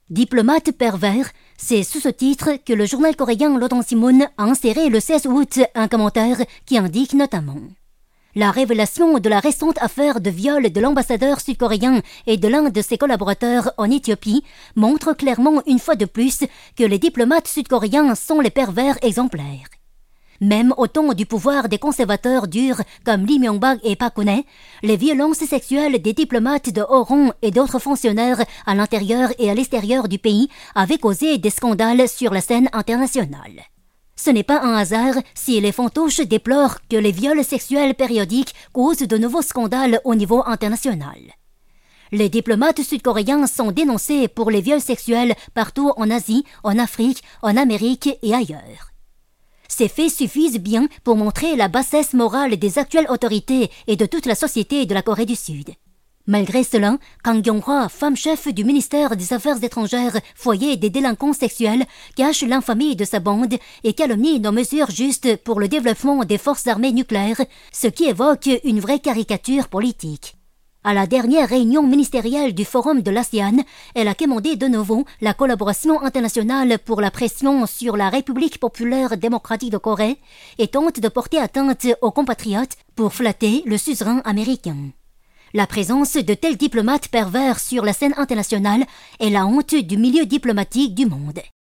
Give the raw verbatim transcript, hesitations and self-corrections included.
Diplomate pervers, c'est sous ce titre que le journal coréen Rodong Sinmun a inséré le seize août un commentaire qui indique notamment: la révélation de la récente affaire de viol de l'ambassadeur sud-coréen et de l'un de ses collaborateurs en Éthiopie montre clairement une fois de plus que les diplomates sud-coréens sont les pervers exemplaires. Même au temps du pouvoir des conservateurs durs comme Lee Myung-bak et Park Geun-hye, les violences sexuelles des diplomates de haut rang et d'autres fonctionnaires à l'intérieur et à l'extérieur du pays avaient causé des scandales sur la scène internationale. Ce n'est pas un hasard si les fantoches déplorent que les viols sexuels périodiques causent de nouveaux scandales au niveau international. Les diplomates sud-coréens sont dénoncés pour les viols sexuels partout en Asie, en Afrique, en Amérique et ailleurs. Ces faits suffisent bien pour montrer la bassesse morale des actuelles autorités et de toute la société de la Corée du Sud. Malgré cela, Kang Kyung-hwa, femme chef du ministère des Affaires étrangères, foyer des délinquants sexuels, cache l'infamie de sa bande et calomnie nos mesures justes pour le développement des forces armées nucléaires, ce qui évoque une vraie caricature politique. À la dernière réunion ministérielle du Forum de l'ASEAN, elle a commandé de nouveau la collaboration internationale pour la pression sur la République populaire démocratique de Corée et tente de porter atteinte aux compatriotes pour flatter le suzerain américain. La présence de tels diplomates pervers sur la scène internationale est la honte du milieu diplomatique du monde.